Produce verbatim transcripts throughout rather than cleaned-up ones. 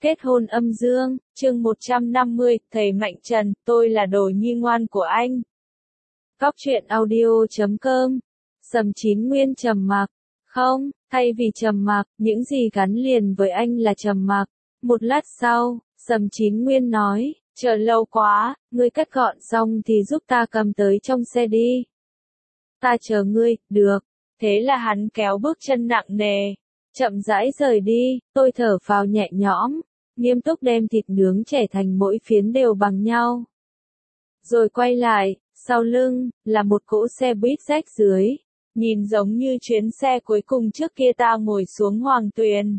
Kết hôn âm dương, chương một trăm năm mươi, thầy Mạnh Trần, tôi là đồ nhi ngoan của anh. Góc truyện audio chấm com. Sầm Chín Nguyên trầm mặc. Không, thay vì trầm mặc, những gì gắn liền với anh là trầm mặc. Một lát sau, Sầm Chín Nguyên nói, chờ lâu quá, ngươi cắt gọn xong thì giúp ta cầm tới trong xe đi. Ta chờ ngươi, được. Thế là hắn kéo bước chân nặng nề, chậm rãi rời đi, tôi thở phào nhẹ nhõm, nghiêm túc đem thịt nướng chẻ thành mỗi phiến đều bằng nhau. Rồi quay lại, sau lưng, là một cỗ xe buýt rách dưới, nhìn giống như chuyến xe cuối cùng trước kia ta ngồi xuống Hoàng Tuyền.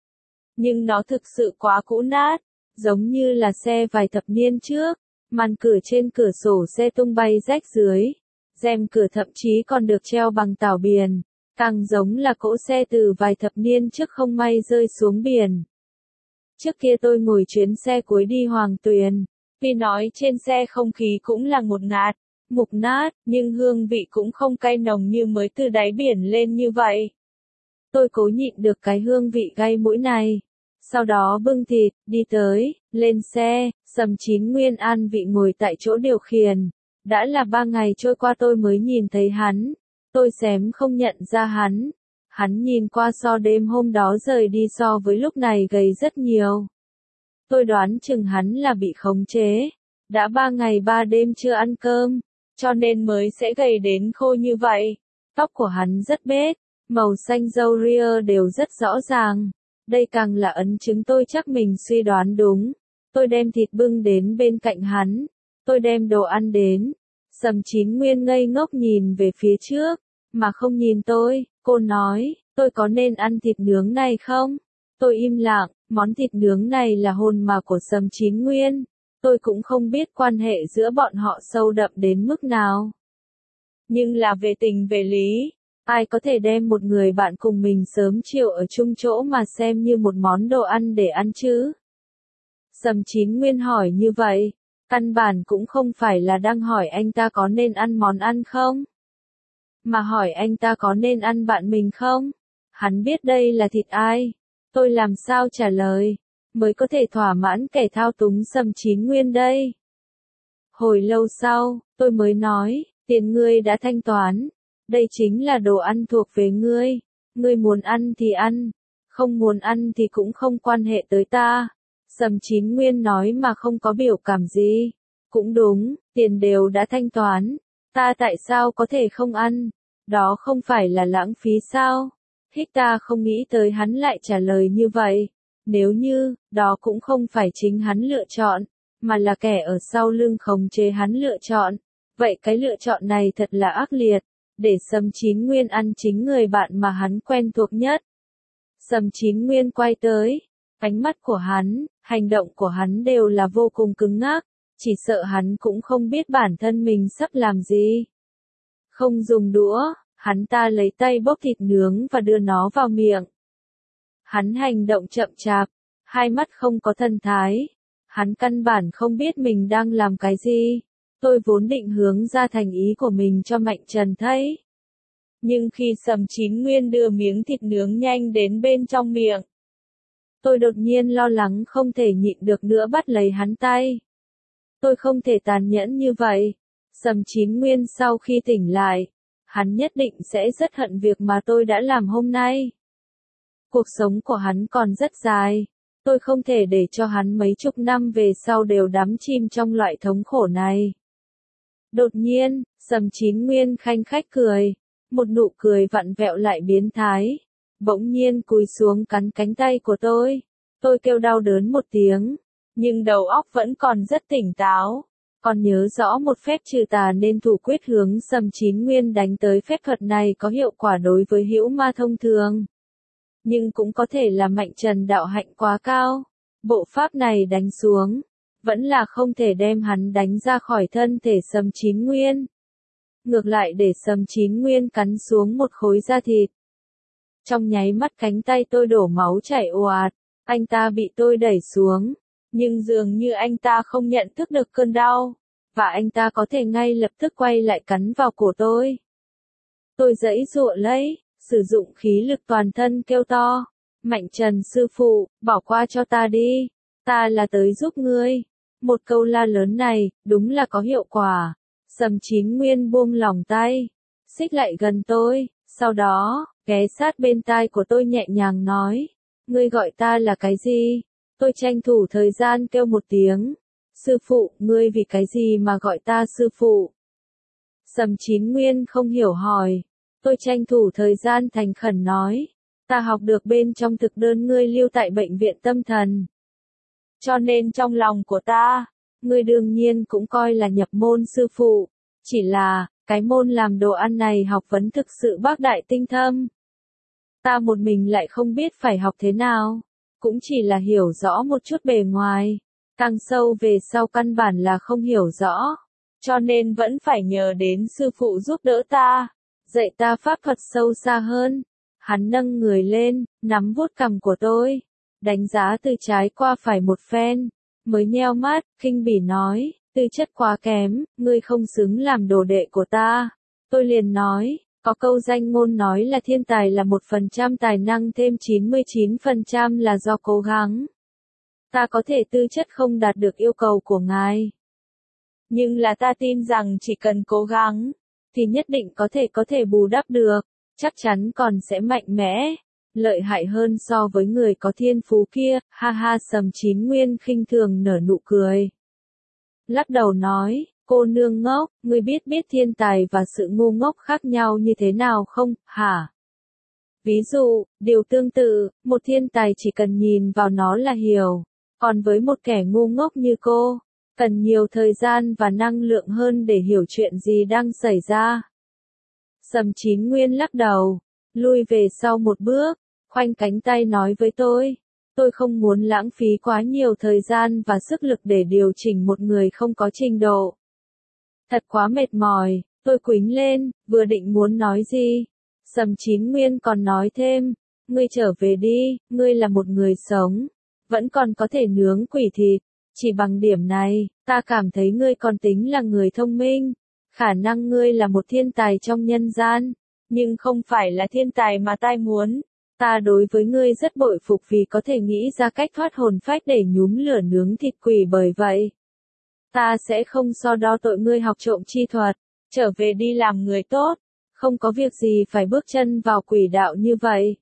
Nhưng nó thực sự quá cũ nát, giống như là xe vài thập niên trước, màn cửa trên cửa sổ xe tung bay rách dưới, rèm cửa thậm chí còn được treo bằng tảo biển, càng giống là cỗ xe từ vài thập niên trước không may rơi xuống biển. Trước kia tôi ngồi chuyến xe cuối đi Hoàng Tuyền, tuy nói trên xe không khí cũng là ngột ngạt, mục nát, nhưng hương vị cũng không cay nồng như mới từ đáy biển lên như vậy. Tôi cố nhịn được cái hương vị gay mũi này. Sau đó bưng thịt, đi tới, lên xe, Sầm Chín Nguyên an vị ngồi tại chỗ điều khiển. Đã là ba ngày trôi qua tôi mới nhìn thấy hắn. Tôi xém không nhận ra hắn. Hắn nhìn qua so đêm hôm đó rời đi so với lúc này gầy rất nhiều. Tôi đoán chừng hắn là bị khống chế. Đã ba ngày ba đêm chưa ăn cơm, cho nên mới sẽ gầy đến khô như vậy. Tóc của hắn rất bết, màu xanh râu ria đều rất rõ ràng. Đây càng là ấn chứng tôi chắc mình suy đoán đúng. Tôi đem thịt bưng đến bên cạnh hắn. Tôi đem đồ ăn đến. Sầm Chín Nguyên ngây ngốc nhìn về phía trước, mà không nhìn tôi. Cô nói, tôi có nên ăn thịt nướng này không? Tôi im lặng, món thịt nướng này là hồn mà của Sầm Chín Nguyên. Tôi cũng không biết quan hệ giữa bọn họ sâu đậm đến mức nào. Nhưng là về tình về lý, ai có thể đem một người bạn cùng mình sớm chiều ở chung chỗ mà xem như một món đồ ăn để ăn chứ? Sầm Chín Nguyên hỏi như vậy, căn bản cũng không phải là đang hỏi anh ta có nên ăn món ăn không? Mà hỏi anh ta có nên ăn bạn mình không? Hắn biết đây là thịt ai? Tôi làm sao trả lời, mới có thể thỏa mãn kẻ thao túng Sầm Chín Nguyên đây? Hồi lâu sau, tôi mới nói, tiền ngươi đã thanh toán. Đây chính là đồ ăn thuộc về ngươi. Ngươi muốn ăn thì ăn, không muốn ăn thì cũng không quan hệ tới ta. Sầm Chín Nguyên nói mà không có biểu cảm gì. Cũng đúng, tiền đều đã thanh toán. Ta tại sao có thể không ăn? Đó không phải là lãng phí sao? Thích ta không nghĩ tới hắn lại trả lời như vậy. Nếu như, đó cũng không phải chính hắn lựa chọn, mà là kẻ ở sau lưng khống chế hắn lựa chọn. Vậy cái lựa chọn này thật là ác liệt. Để Sầm Chín Nguyên ăn chính người bạn mà hắn quen thuộc nhất. Sầm Chín Nguyên quay tới. Ánh mắt của hắn, hành động của hắn đều là vô cùng cứng ngắc. Chỉ sợ hắn cũng không biết bản thân mình sắp làm gì. Không dùng đũa, hắn ta lấy tay bốc thịt nướng và đưa nó vào miệng. Hắn hành động chậm chạp, hai mắt không có thần thái. Hắn căn bản không biết mình đang làm cái gì. Tôi vốn định hướng ra thành ý của mình cho Mạnh Trần thấy. Nhưng khi Sầm Chín Nguyên đưa miếng thịt nướng nhanh đến bên trong miệng, tôi đột nhiên lo lắng không thể nhịn được nữa bắt lấy hắn tay. Tôi không thể tàn nhẫn như vậy. Sầm Chín Nguyên sau khi tỉnh lại, hắn nhất định sẽ rất hận việc mà tôi đã làm hôm nay. Cuộc sống của hắn còn rất dài. Tôi không thể để cho hắn mấy chục năm về sau đều đắm chìm trong loại thống khổ này. Đột nhiên, Sầm Chín Nguyên khanh khách cười. Một nụ cười vặn vẹo lại biến thái. Bỗng nhiên cúi xuống cắn cánh tay của tôi. Tôi kêu đau đớn một tiếng. Nhưng đầu óc vẫn còn rất tỉnh táo. Còn nhớ rõ một phép trừ tà nên thủ quyết hướng Sầm Chín Nguyên đánh tới phép thuật này có hiệu quả đối với hữu ma thông thường. Nhưng cũng có thể là Mạnh Trần đạo hạnh quá cao. Bộ pháp này đánh xuống, vẫn là không thể đem hắn đánh ra khỏi thân thể Sầm Chín Nguyên. Ngược lại để Sầm Chín Nguyên cắn xuống một khối da thịt. Trong nháy mắt cánh tay tôi đổ máu chảy ồ ạt, anh ta bị tôi đẩy xuống. Nhưng dường như anh ta không nhận thức được cơn đau, và anh ta có thể ngay lập tức quay lại cắn vào cổ tôi. Tôi giãy giụa lấy, sử dụng khí lực toàn thân kêu to. Mạnh Trần sư phụ, bỏ qua cho ta đi. ta là tới giúp ngươi. Một câu la lớn này, đúng là có hiệu quả. Sầm Chín Nguyên buông lỏng tay, xích lại gần tôi, sau đó, ghé sát bên tai của tôi nhẹ nhàng nói, ngươi gọi ta là cái gì? Tôi tranh thủ thời gian kêu một tiếng, sư phụ, ngươi vì cái gì mà gọi ta sư phụ? Sầm Chín Nguyên không hiểu hỏi, tôi tranh thủ thời gian thành khẩn nói, ta học được bên trong thực đơn ngươi lưu tại bệnh viện tâm thần. Cho nên trong lòng của ta, ngươi đương nhiên cũng coi là nhập môn sư phụ, chỉ là, cái môn làm đồ ăn này học vấn thực sự bác đại tinh thâm. Ta một mình lại không biết phải học thế nào, cũng chỉ là hiểu rõ một chút bề ngoài, càng sâu về sau căn bản là không hiểu rõ, cho nên vẫn phải nhờ đến sư phụ giúp đỡ ta, dạy ta pháp thuật sâu xa hơn. Hắn nâng người lên, nắm vuốt cằm của tôi, đánh giá từ trái qua phải một phen, mới nheo mắt, khinh bỉ nói, tư chất quá kém, ngươi không xứng làm đồ đệ của ta. Tôi liền nói, có câu danh ngôn nói là thiên tài là một phần trăm tài năng thêm chín mươi chín phần trăm là do cố gắng. Ta có thể tư chất không đạt được yêu cầu của ngài. Nhưng là ta tin rằng chỉ cần cố gắng, thì nhất định có thể có thể bù đắp được, chắc chắn còn sẽ mạnh mẽ, lợi hại hơn so với người có thiên phú kia, ha ha. Sầm Chín Nguyên khinh thường nở nụ cười. Lắc đầu nói, cô nương ngốc, ngươi biết biết thiên tài và sự ngu ngốc khác nhau như thế nào không, hả? Ví dụ, điều tương tự, một thiên tài chỉ cần nhìn vào nó là hiểu, còn với một kẻ ngu ngốc như cô, cần nhiều thời gian và năng lượng hơn để hiểu chuyện gì đang xảy ra. Sầm Chín Nguyên lắc đầu, lui về sau một bước, khoanh cánh tay nói với tôi, tôi không muốn lãng phí quá nhiều thời gian và sức lực để điều chỉnh một người không có trình độ. Thật quá mệt mỏi, tôi quĩnh lên, vừa định muốn nói gì. Sầm Chín Nguyên còn nói thêm, ngươi trở về đi, ngươi là một người sống, vẫn còn có thể nướng quỷ thịt, chỉ bằng điểm này, ta cảm thấy ngươi còn tính là người thông minh, khả năng ngươi là một thiên tài trong nhân gian, nhưng không phải là thiên tài mà tai muốn. Ta đối với ngươi rất bội phục vì có thể nghĩ ra cách thoát hồn phách để nhúm lửa nướng thịt quỷ, bởi vậy ta sẽ không so đo tội ngươi học trộm chi thuật, trở về đi làm người tốt, không có việc gì phải bước chân vào quỷ đạo như vậy.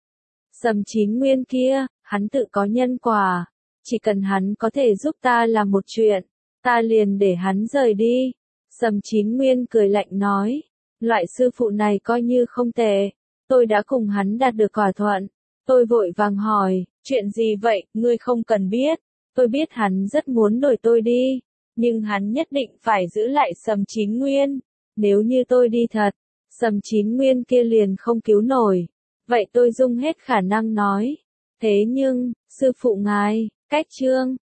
Sầm Chín Nguyên kia, hắn tự có nhân quả, chỉ cần hắn có thể giúp ta làm một chuyện, ta liền để hắn rời đi. Sầm Chín Nguyên cười lạnh nói, loại sư phụ này coi như không tệ, tôi đã cùng hắn đạt được thỏa thuận. Tôi vội vàng hỏi, chuyện gì vậy, ngươi không cần biết, tôi biết hắn rất muốn đổi tôi đi, nhưng hắn nhất định phải giữ lại Sầm Chín Nguyên, nếu như tôi đi thật, Sầm Chín Nguyên kia liền không cứu nổi. Vậy tôi dùng hết khả năng nói, thế nhưng, sư phụ ngài, cách chương